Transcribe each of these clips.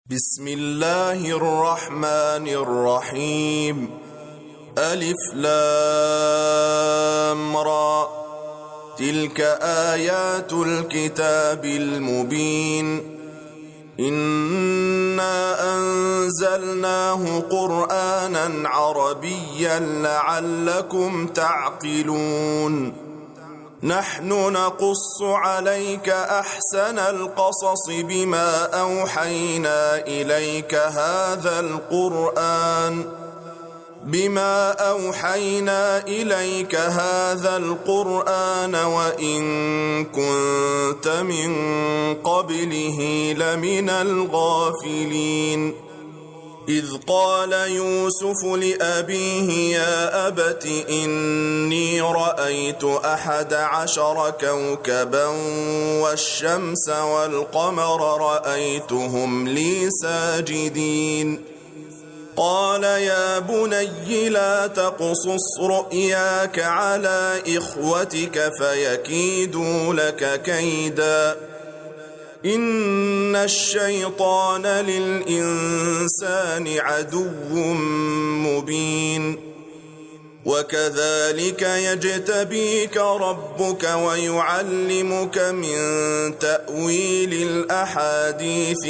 بسم الله الرحمن الرحيم. ألف لام را. تلك آيات الكتاب المبين. إنا أنزلناه قرآنا عربيا لعلكم تعقلون. نحن نقص عليك أحسن القصص بما أوحينا إليك هذا القرآن وإن كنت من قبله لمن الغافلين. إذ قال يوسف لأبيه يا أبت إني رأيت 11 كوكبا والشمس والقمر رأيتهم لي ساجدين. قال يا بني لا تقصص رؤياك على إخوتك فيكيدوا لك كيدا إن الشيطان للإنسان عدو مبين. وكذلك يجتبيك ربك ويعلمك من تأويل الأحاديث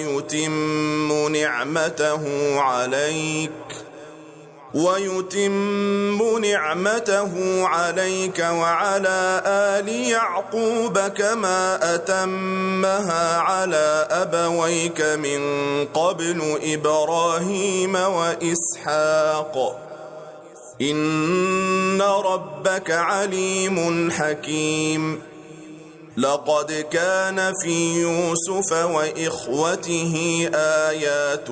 ويتم نعمته عليك وعلى آل يعقوب كما أتمها على أبويك من قبل إبراهيم وإسحاق إن ربك عليم حكيم. لقد كان في يوسف وإخوته آيات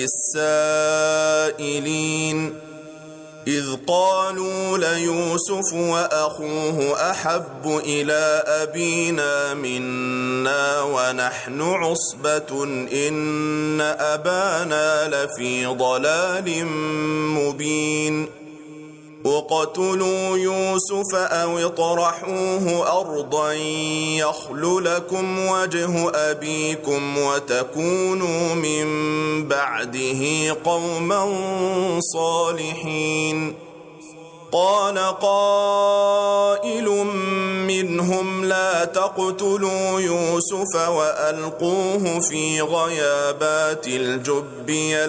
للسائلين إذ قالوا ليوسف وأخوه أحب إلى أبينا منا ونحن عصبة إن أبانا لفي ضلال مبين. اقتلوا يوسف أو اطرحوه أرضا يخل لكم وجه أبيكم وتكونوا من بعده قوما صالحين. قال قائل منهم لا تقتلوا يوسف وألقوه في غيابات الجب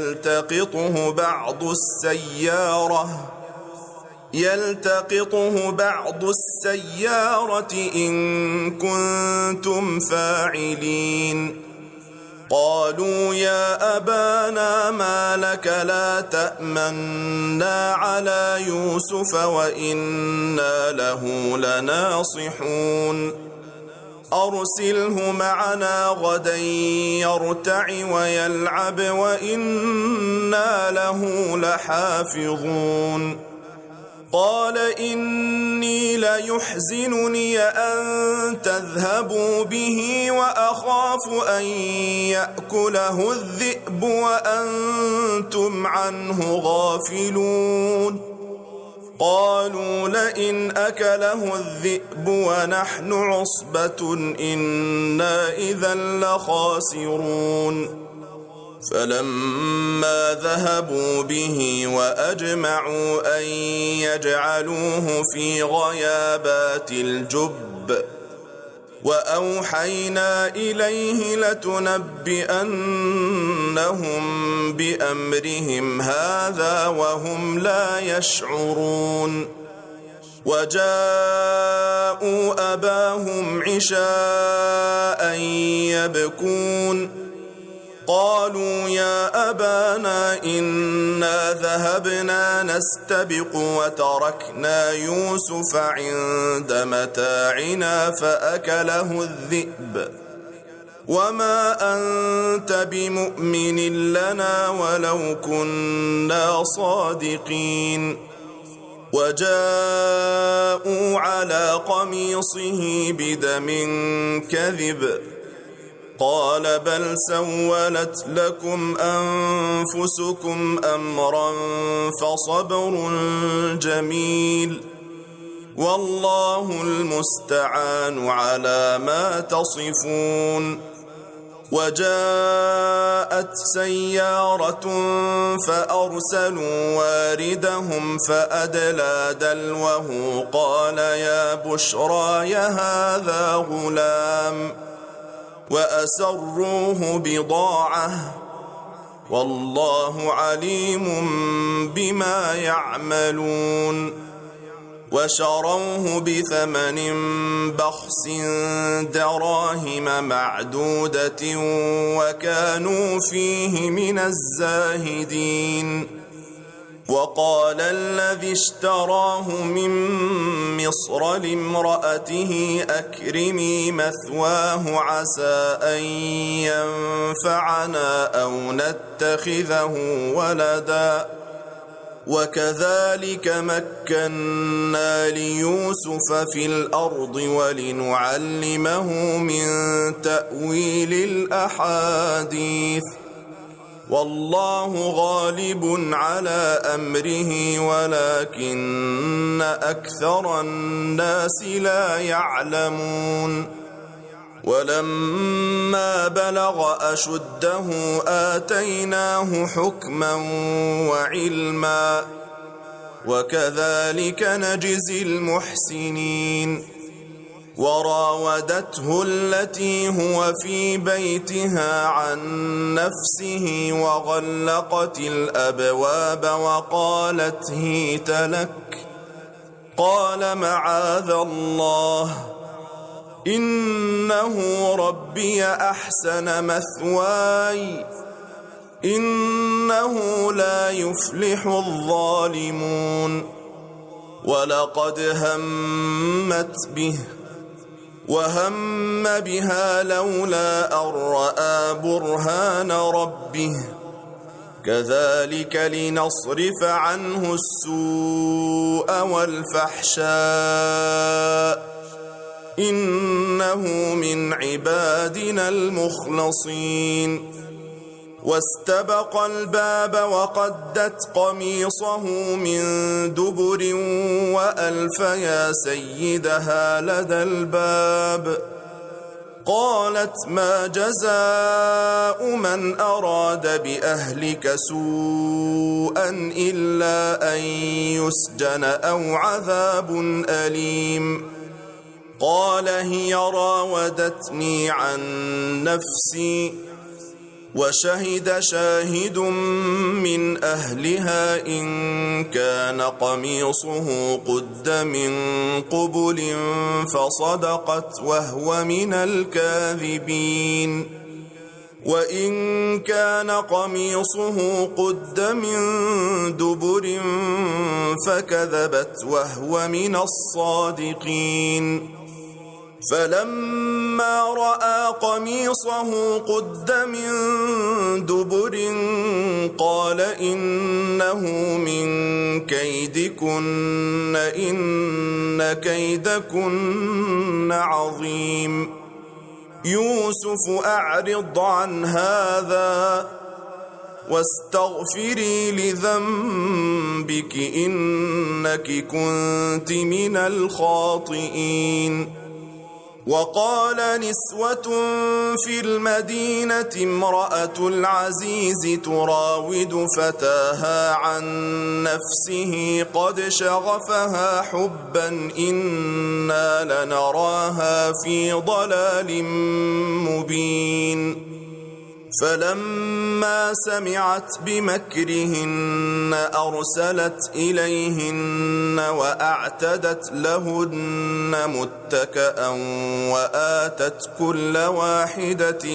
يلتقطه بعض السيارة إن كنتم فاعلين. قالوا يا أبانا ما لك لا تأمنا على يوسف وإنا له لناصحون. أرسله معنا غدا يرتع ويلعب وإنا له لحافظون. قال إني ليحزنني أن تذهبوا به وأخاف أن يأكله الذئب وأنتم عنه غافلون. قالوا لئن أكله الذئب ونحن عصبة إنا إذا لخاسرون. فلما ذهبوا به وأجمعوا أن يجعلوه في غيابات الجب وأوحينا إليه لتنبئنهم بأمرهم هذا وهم لا يشعرون. وجاءوا أباهم عشاء يبكون. قالوا يا أبانا إنا ذهبنا نستبق وتركنا يوسف عند متاعنا فأكله الذئب وما أنت بمؤمن لنا ولو كنا صادقين. وجاءوا على قميصه بدم كذب قال بل سولت لكم أنفسكم أمرا فصبر جميل والله المستعان على ما تصفون. وجاءت سيارة فأرسلوا واردهم فأدلى دلوه قال يا بشراي هذا غلام وأسروه بضاعة والله عليم بما يعملون وشروه بثمن بخس دراهم معدودة وكانوا فيه من الزاهدين وقال الذي اشتراه من مصر لامرأته أكرمي مثواه عسى أن ينفعنا أو نتخذه ولدا وكذلك مكنا ليوسف في الأرض ولنعلمه من تأويل الأحاديث والله غالب على أمره ولكن أكثر الناس لا يعلمون ولما بلغ أشده آتيناه حكما وعلما وكذلك نجزي المحسنين وراودته التي هو في بيتها عن نفسه وغلقت الأبواب وقالت هيت لك قال معاذ الله إنه ربي أحسن مثواي إنه لا يفلح الظالمون ولقد همت به وهم بها لولا أن رأى برهان ربه كذلك لنصرف عنه السوء والفحشاء إنه من عبادنا المخلصين واستبق الباب وقدت قميصه من دبر وألف يا سيدها لدى الباب قالت ما جزاء من أراد بأهلك سوءا إلا أن يسجن أو عذاب أليم قال هي راودتني عن نفسي وشهد شاهد من أهلها إن كان قميصه قد من قبل فصدقت وهو من الكاذبين وإن كان قميصه قد من دبر فكذبت وهو من الصادقين فلما رأى قميصه قد من دبر قال إنه من كيدكن إن كيدكن عظيم يوسف أعرض عن هذا واستغفري لذنبك إنك كنت من الخاطئين وقال نسوة في المدينة امرأة العزيز تراود فتاها عن نفسه قد شغفها حبا إنا لنراها في ضلال مبين فلما سمعت بمكرهن أرسلت إليهن وأعتدت لهن متكأ وآتت كل واحدة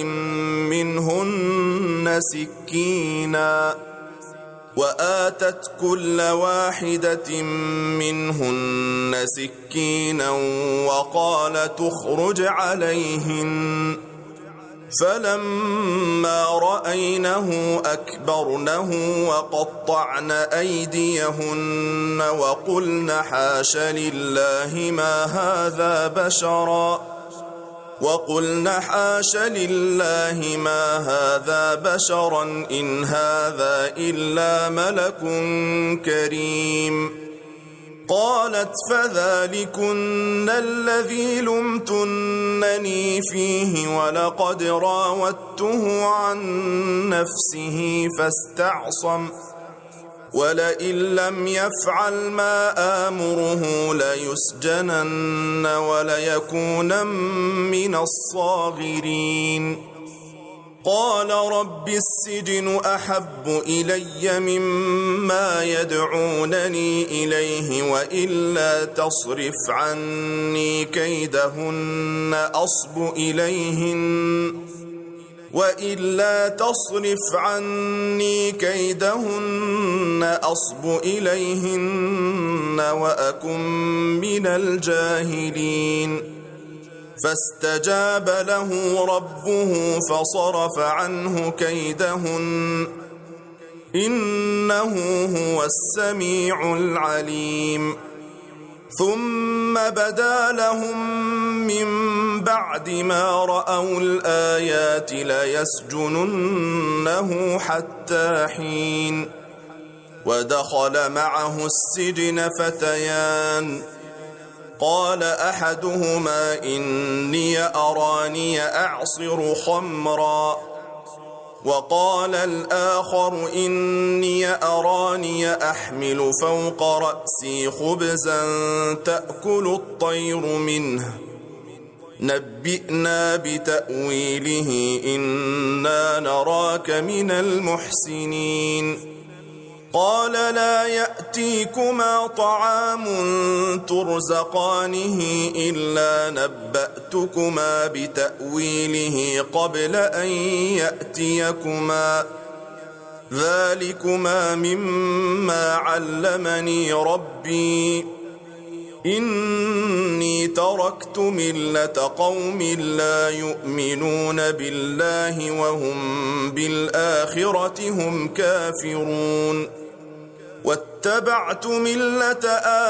منهن سكينا وقال تخرج عليهن فلما رأينه أكبرنه وقطعن أيديهن وقلن حاش لله ما هذا بشرا إن هذا إلا ملك كريم قالت فذلكن الذي لمتنني فيه ولقد راودته عن نفسه فاستعصم ولئن لم يفعل ما آمره ليسجنن وليكونن من الصاغرين قال رب السجن أحب إلي مما يدعونني إليه وإلا تصرف عني كيدهن أصب إليهن وأكن من الجاهلين فاستجاب له ربه فصرف عنه كيدهن إنه هو السميع العليم ثم بدا لهم من بعد ما رأوا الآيات ليسجننه حتى حين ودخل معه السجن فتيان قال أحدهما إني أراني أعصر خمرا وقال الآخر إني أراني أحمل فوق رأسي خبزا تأكل الطير منه نبئنا بتأويله إنا نراك من المحسنين قال لا يأتيكما طعام ترزقانه إلا نبأتكما بتأويله قبل أن يأتيكما ذلكما مما علمني ربي إني تركت ملة قوم لا يؤمنون بالله وهم بالآخرة هم كافرون واتبعت ملة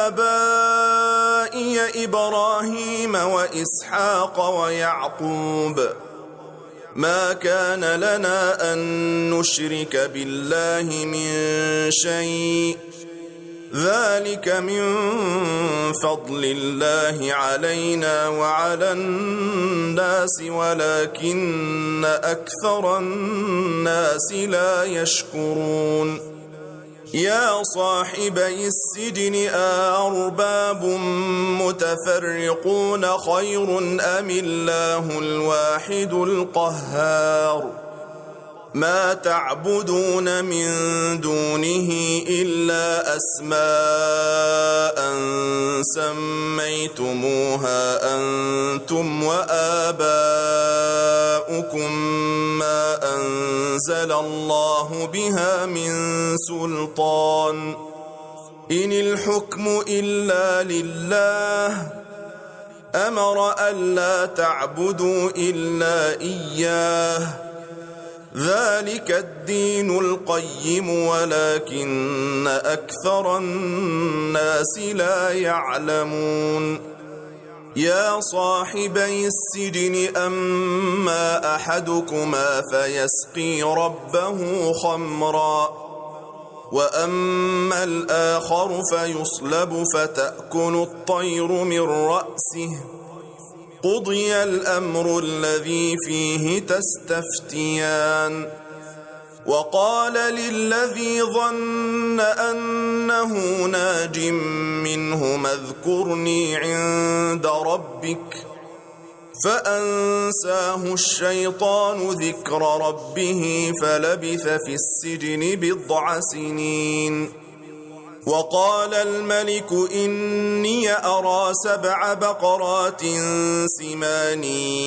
آبائي إبراهيم وإسحاق ويعقوب ما كان لنا أن نشرك بالله من شيء ذلك من فضل الله علينا وعلى الناس ولكن أكثر الناس لا يشكرون يا صاحبي السجن أأرباب متفرقون خير أم الله الواحد القهار ما تعبدون من دونه إلا أسماء سميتموها أنتم وآباؤكم ما أنزل الله بها من سلطان إن الحكم إلا لله أمر ألا تعبدوا إلا إياه ذلك الدين القيم ولكن أكثر الناس لا يعلمون يا صاحبي السجن أما أحدكما فيسقي ربه خمرا وأما الآخر فيصلب فتأكل الطير من رأسه قضي الأمر الذي فيه تستفتيان وقال للذي ظن أنه ناج منهما اذكرني عند ربك فأنساه الشيطان ذكر ربه فلبث في السجن بضع سنين وقال الملك إني أرى 7 بقرات سمان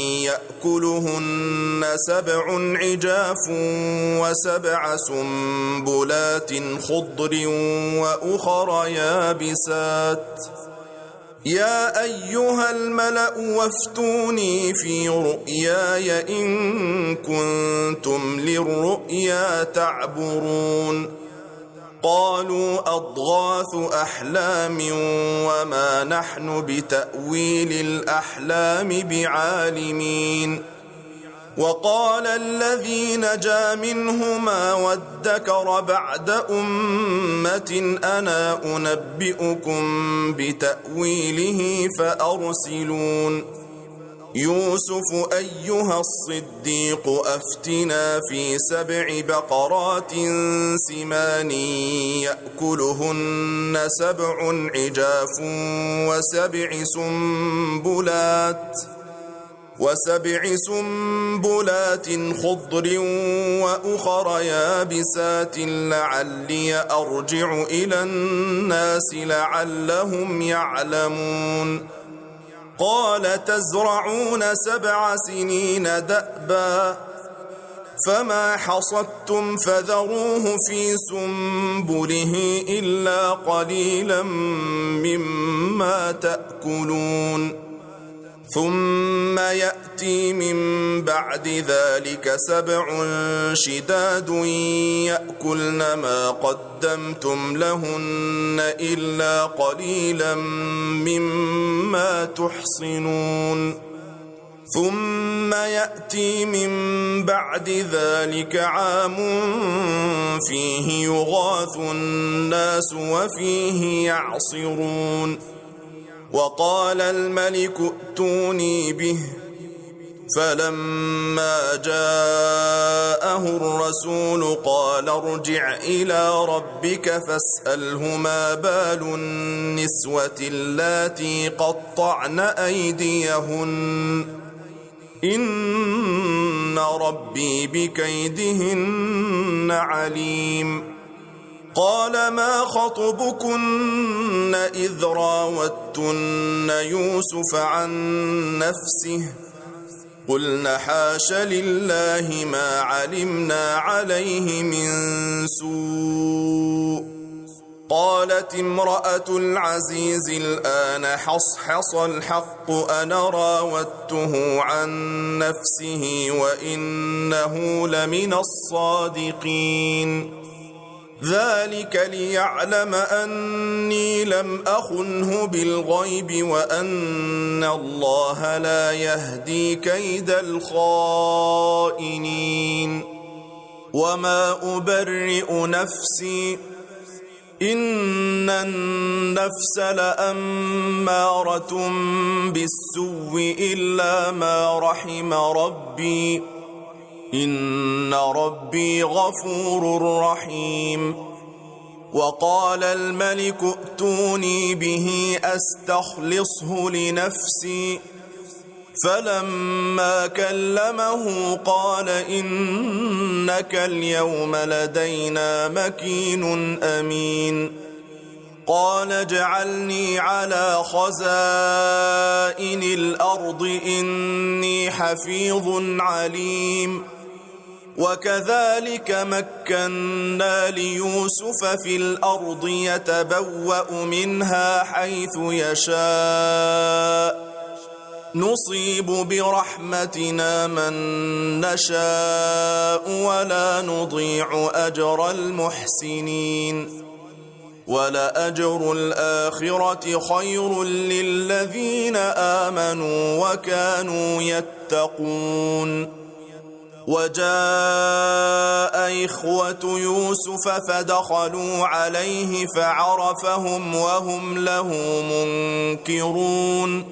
يأكلهن 7 عجاف و7 سنبلات خضر وأخر يابسات يا أيها الملأ وافتوني في رؤياي إن كنتم للرؤيا تعبرون قالوا أضغاث أحلام وما نحن بتأويل الأحلام بعالمين وقال الذي نجا منهما وادكر بعد أمة أنا أنبئكم بتأويله فأرسلون يوسف أيها الصديق أفتنا في 7 بقرات سمان يأكلهن 7 عجاف وسبع سنبلات خضر وأخر يابسات لعلي أرجع إلى الناس لعلهم يعلمون قال تزرعون 7 سنين دأبا فما حصدتم فذروه في سنبله إلا قليلا مما تأكلون ثم يأتي من بعد ذلك 7 شداد يأكلن ما قدمتم لهن إلا قليلا مما تحصنون ثم يأتي من بعد ذلك عام فيه يغاث الناس وفيه يعصرون وقال الملك ائتوني به فلما جاءه الرسول قال ارجع إلى ربك فاسأله ما بال النسوة اللاتي قطعن أيديهن إن ربي بكيدهن عليم قال ما خطبكن إذ راوتن يوسف عن نفسه قلنا حاش لله ما علمنا عليه من سوء قالت امرأة العزيز الآن حصحص الحق أنا راودته عن نفسه وإنه لمن الصادقين ذلك ليعلم أني لم أخنه بالغيب وأن الله لا يهدي كيد الخائنين وما أبرئ نفسي إن النفس لأمارة بالسوء إلا ما رحم ربي إن ربي غفور رحيم وقال الملك ائتوني به أستخلصه لنفسي فلما كلمه قال إنك اليوم لدينا مكين أمين قال اجعلني على خزائن الأرض إني حفيظ عليم وكذلك مكنا ليوسف في الأرض يتبوأ منها حيث يشاء نصيب برحمتنا من نشاء ولا نضيع أجر المحسنين ولأجر الآخرة خير للذين آمنوا وكانوا يتقون وجاء إخوة يوسف فدخلوا عليه فعرفهم وهم له منكرون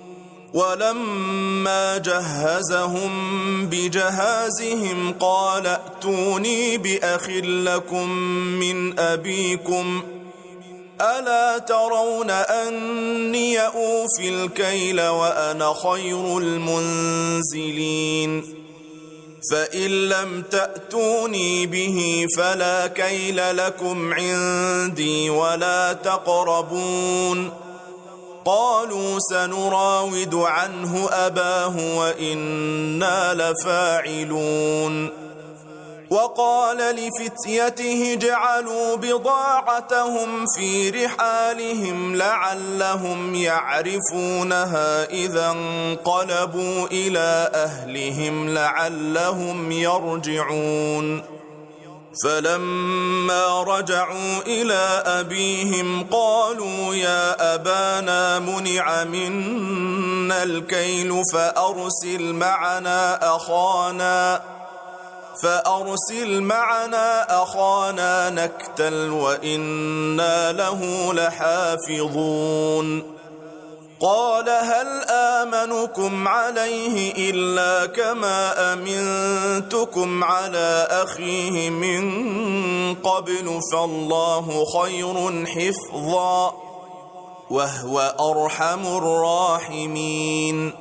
ولما جهزهم بجهازهم قال ائتوني بأخ لكم من أبيكم ألا ترون أني أوفي الكيل وأنا خير المنزلين فإن لم تأتوني به فلا كيل لكم عندي ولا تقربون قالوا سنراود عنه أباه وإنا لفاعلون وقال لفتيته اجعلوا بضاعتهم في رحالهم لعلهم يعرفونها إذا انقلبوا إلى أهلهم لعلهم يرجعون فلما رجعوا إلى أبيهم قالوا يا أبانا منع منا الكيل فأرسل معنا أخانا نكتل وإنا له لحافظون قال هل آمنكم عليه إلا كما أمنتكم على أخيه من قبل فالله خير حفظا وهو أرحم الراحمين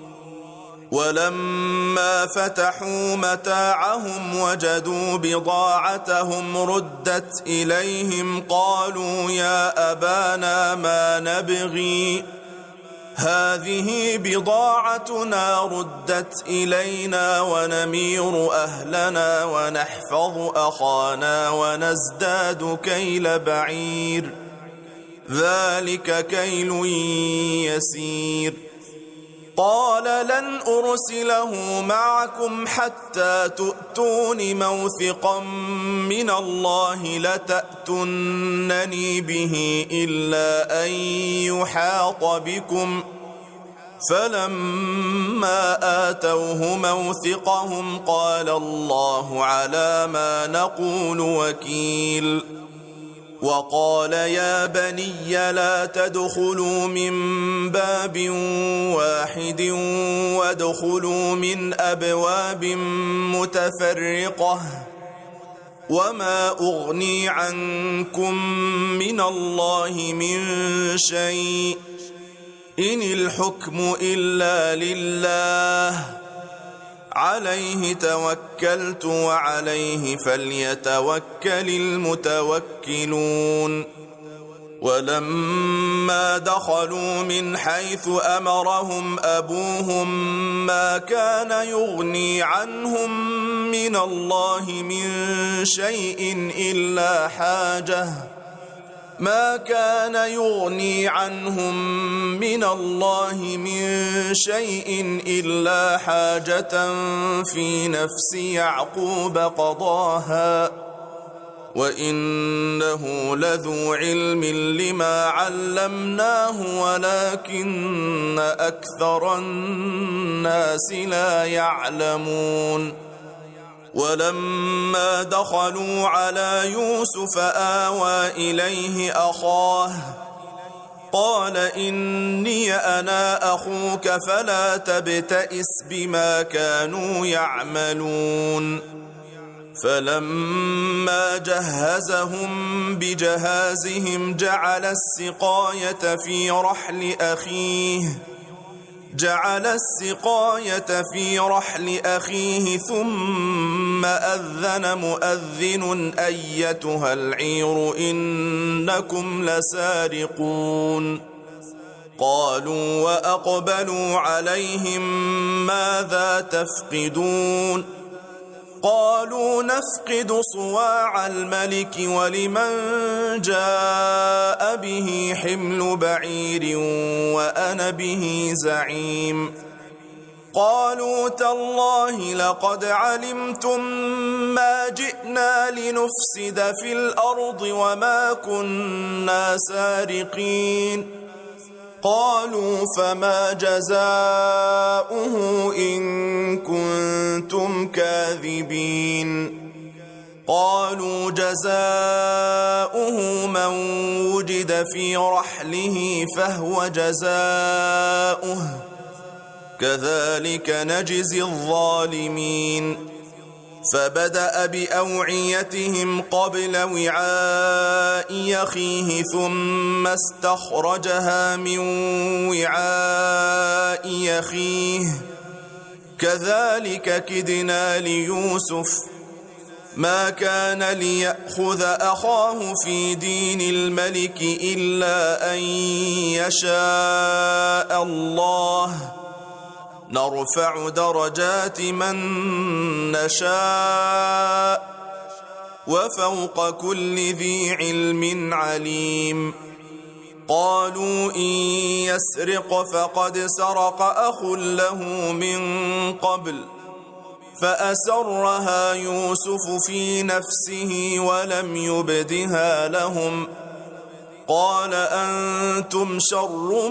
ولما فتحوا متاعهم وجدوا بضاعتهم ردت إليهم قالوا يا أبانا ما نبغي هذه بضاعتنا ردت إلينا ونمير أهلنا ونحفظ أخانا ونزداد كيل بعير ذلك كيل يسير قال لن أرسله معكم حتى تؤتون موثقا من الله لتأتونني به إلا أن يحاط بكم فلما آتوه موثقهم قال الله على ما نقول وكيل وقال يا بني لا تدخلوا من باب واحد وادخلوا من أبواب متفرقة وما أغني عنكم من الله من شيء إن الحكم إلا لله عليه توكلت وعليه فليتوكل المتوكلون ولما دخلوا من حيث أمرهم أبوهم ما كان يغني عنهم من الله من شيء إلا حاجة في نفس يعقوب قضاها وإنه لذو علم لما علمناه ولكن أكثر الناس لا يعلمون ولما دخلوا على يوسف آوى إليه أخاه قال إني أنا أخوك فلا تبتئس بما كانوا يعملون فلما جهزهم بجهازهم جعل السقاية في رحل أخيه ثم أذن مؤذن أيتها العير إنكم لسارقون قالوا وأقبلوا عليهم ماذا تفقدون قالوا نفقد صواع الملك ولمن جاء به حمل بعير وأنا به زعيم قالوا تالله لقد علمتم ما جئنا لنفسد في الأرض وما كنا سارقين قالوا فما جزاؤه إن كنتم كاذبين قالوا جزاؤه من وجد في رحله فهو جزاؤه كذلك نجزي الظالمين فبدأ بأوعيتهم قبل وعاء أخيه ثم استخرجها من وعاء أخيه كذلك كدنا ليوسف ما كان ليأخذ أخاه في دين الملك إلا أن يشاء الله نرفع درجات من نشاء وفوق كل ذي علم عليم قالوا إن يسرق فقد سرق أخ له من قبل فأسرها يوسف في نفسه ولم يبدها لهم قال أنتم شر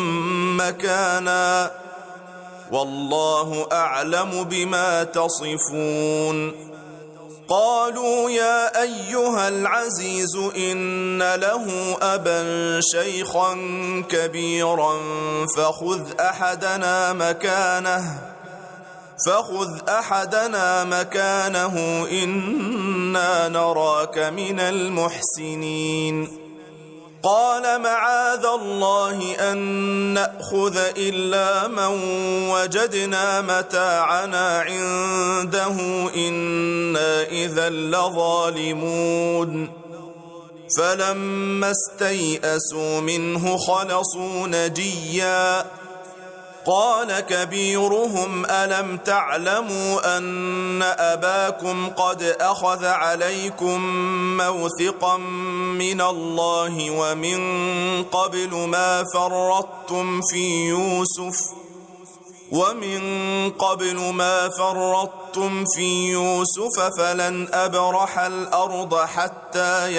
مكانا والله أعلم بما تصفون قالوا يا أيها العزيز إن له أبا شيخا كبيرا فخذ أحدنا مكانه إنا نراك من المحسنين قال معاذ الله أن نأخذ إلا من وجدنا متاعنا عنده إنا إذا لظالمون فلما استيئسوا منه خلصوا نجيا قال كبيرهم ألم تعلموا أن أباكم قد أخذ عليكم موثقا من الله ومن قبل ما فرطتم في يوسف فلن أبرح الأرض حتى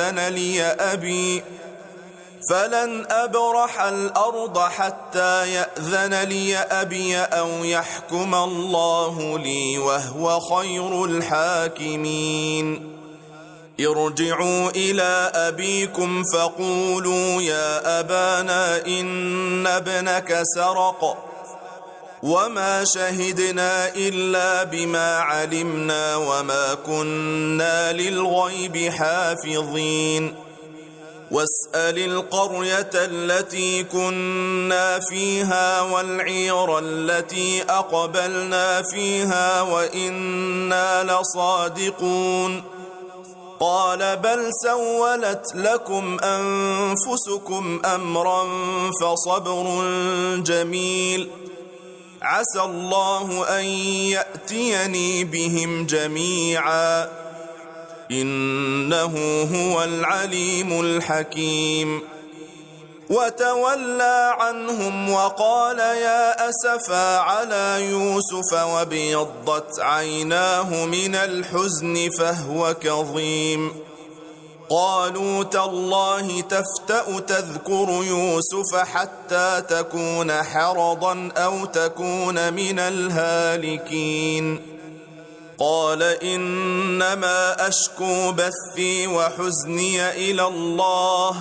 يأذن لي أبي أو يحكم الله لي وهو خير الحاكمين ارجعوا إلى أبيكم فقولوا يا أبانا إن ابنك سرق وما شهدنا إلا بما علمنا وما كنا للغيب حافظين واسأل القرية التي كنا فيها والعير التي أقبلنا فيها وإنا لصادقون قال بل سولت لكم أنفسكم أمرا فصبر جميل عسى الله أن يأتيني بهم جميعا إنه هو العليم الحكيم وتولى عنهم وقال يا أسفا على يوسف وابيضت عيناه من الحزن فهو كظيم قالوا تالله تفتأ تذكر يوسف حتى تكون حرضا أو تكون من الهالكين قال إنما أشكو بثي وحزني إلى الله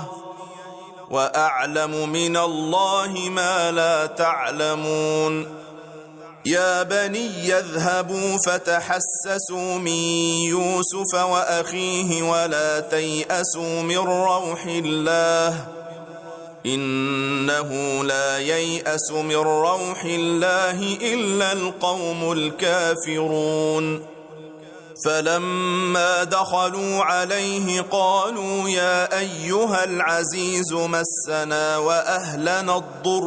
وأعلم من الله ما لا تعلمون يا بني يذهبوا فتحسسوا من يوسف وأخيه ولا تيأسوا من روح الله إنه لا ييأس من روح الله إلا القوم الكافرون فلما دخلوا عليه قالوا يا أيها العزيز مسنا وأهلنا الضر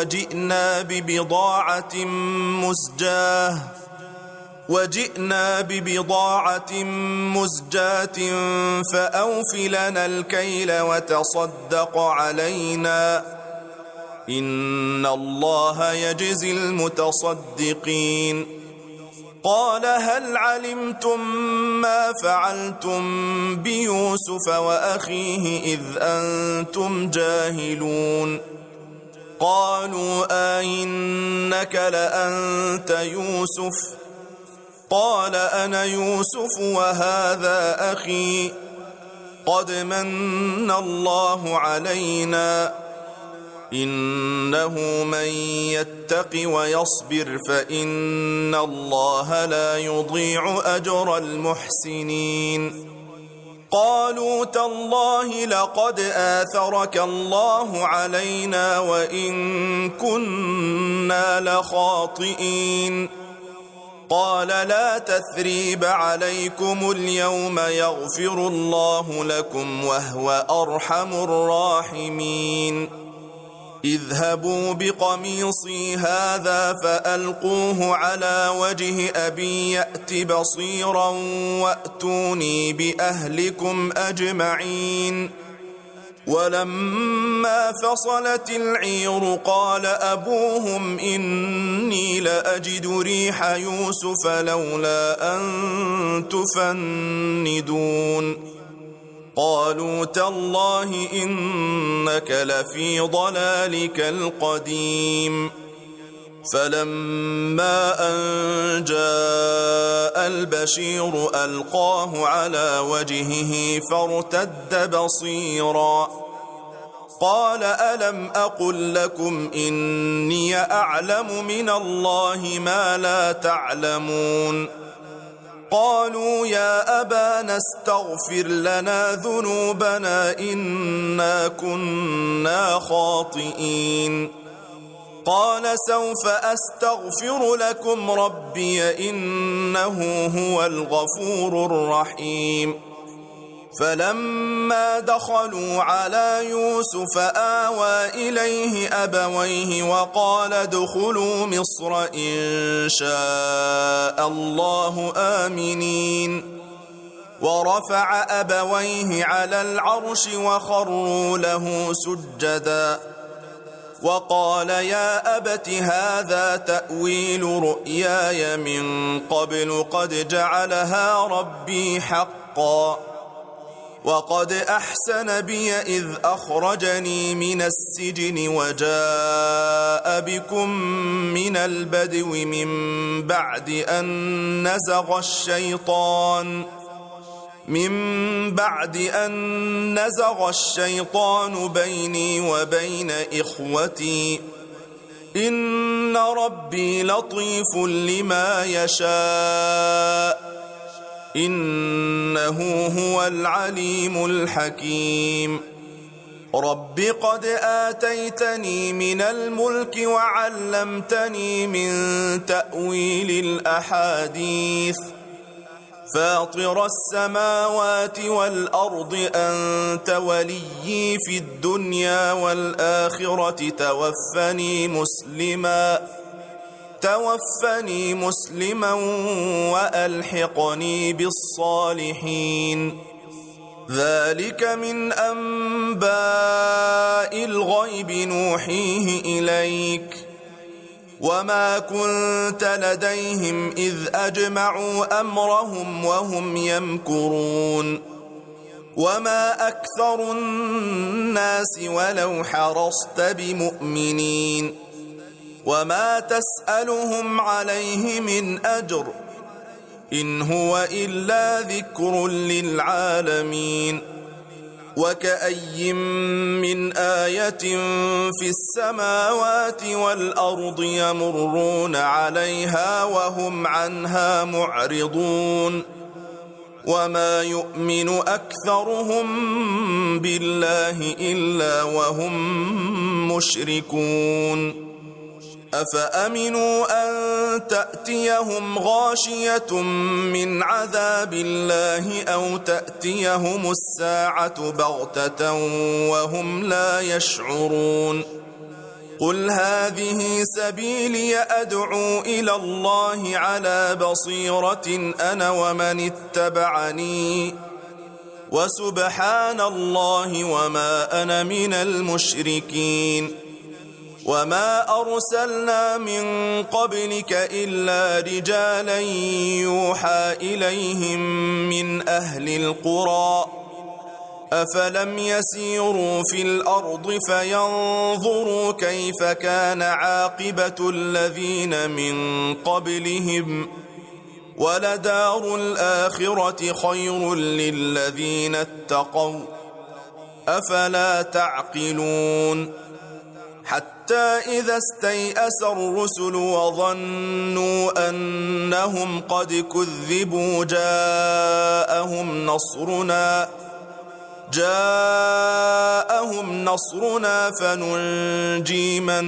وجئنا ببضاعة مزجاة فأوف لنا الكيل وتصدق علينا إن الله يجزي المتصدقين قال هل علمتم ما فعلتم بيوسف وأخيه إذ أنتم جاهلون قالوا أئنك لأنت يوسف قال أنا يوسف وهذا أخي قد من الله علينا إنه من يتق ويصبر فإن الله لا يضيع أجر المحسنين قالوا تالله لقد آثرك الله علينا وإن كنا لخاطئين قال لا تثريب عليكم اليوم يغفر الله لكم وهو أرحم الراحمين اذهبوا بقميصي هذا فألقوه على وجه أبي يأت بصيرا وأتوني بأهلكم أجمعين ولما فصلت العير قال أبوهم إني لأجد ريح يوسف لولا أن تفندون قالوا تالله إنك لفي ضلالك القديم فلما أن جاء البشير ألقاه على وجهه فارتد بصيرا قال ألم أقل لكم إني أعلم من الله ما لا تعلمون قالوا يا أبانا استغفر لنا ذنوبنا إنا كنا خاطئين قال سوف أستغفر لكم ربي إنه هو الغفور الرحيم فلما دخلوا على يوسف آوى إليه أبويه وقال ادخلوا مصر إن شاء الله آمنين ورفع أبويه على العرش وخروا له سجدا وقال يا أبت هذا تأويل رؤياي من قبل قد جعلها ربي حقا وقد أحسن بي إذ أخرجني من السجن وجاء بكم من البدو من بعد أن نزغ الشيطان بيني وبين إخوتي إن ربي لطيف لما يشاء إنه هو العليم الحكيم رب قد آتيتني من الملك وعلمتني من تأويل الأحاديث فاطر السماوات والأرض أنت وليي في الدنيا والآخرة توفني مسلما وألحقني بالصالحين ذلك من أنباء الغيب نوحيه إليك وما كنت لديهم إذ أجمعوا أمرهم وهم يمكرون وما أكثر الناس ولو حرصت بمؤمنين وما تسألهم عليه من أجر إن هو إلا ذكر للعالمين وكأي من آية في السماوات والأرض يمرون عليها وهم عنها معرضون وما يؤمن أكثرهم بالله إلا وهم مشركون أفأمنوا أن تأتيهم غاشية من عذاب الله أو تأتيهم الساعة بغتة وهم لا يشعرون قل هذه سبيلي أدعو إلى الله على بصيرة أنا ومن اتبعني وسبحان الله وما أنا من المشركين وما أرسلنا من قبلك إلا رجالا يوحى إليهم من أهل القرى أفلم يسيروا في الأرض فينظروا كيف كان عاقبة الذين من قبلهم ولدار الآخرة خير للذين اتقوا أفلا تعقلون حتى إذا استيأس الرسل وظنوا أنهم قد كذبوا جاءهم نصرنا فننجي من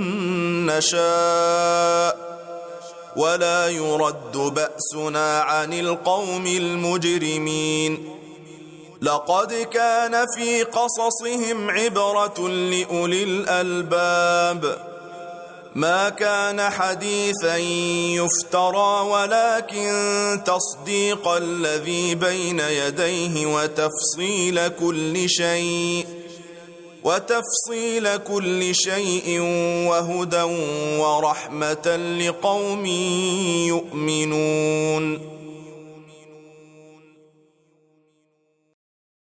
نشاء ولا يرد بأسنا عن القوم المجرمين لقد كان في قصصهم عبرة لأولي الألباب ما كان حديثا يفترى ولكن تصديق الذي بين يديه وتفصيل كل شيء وتفصيل كل شيء وهدى ورحمة لقوم يؤمنون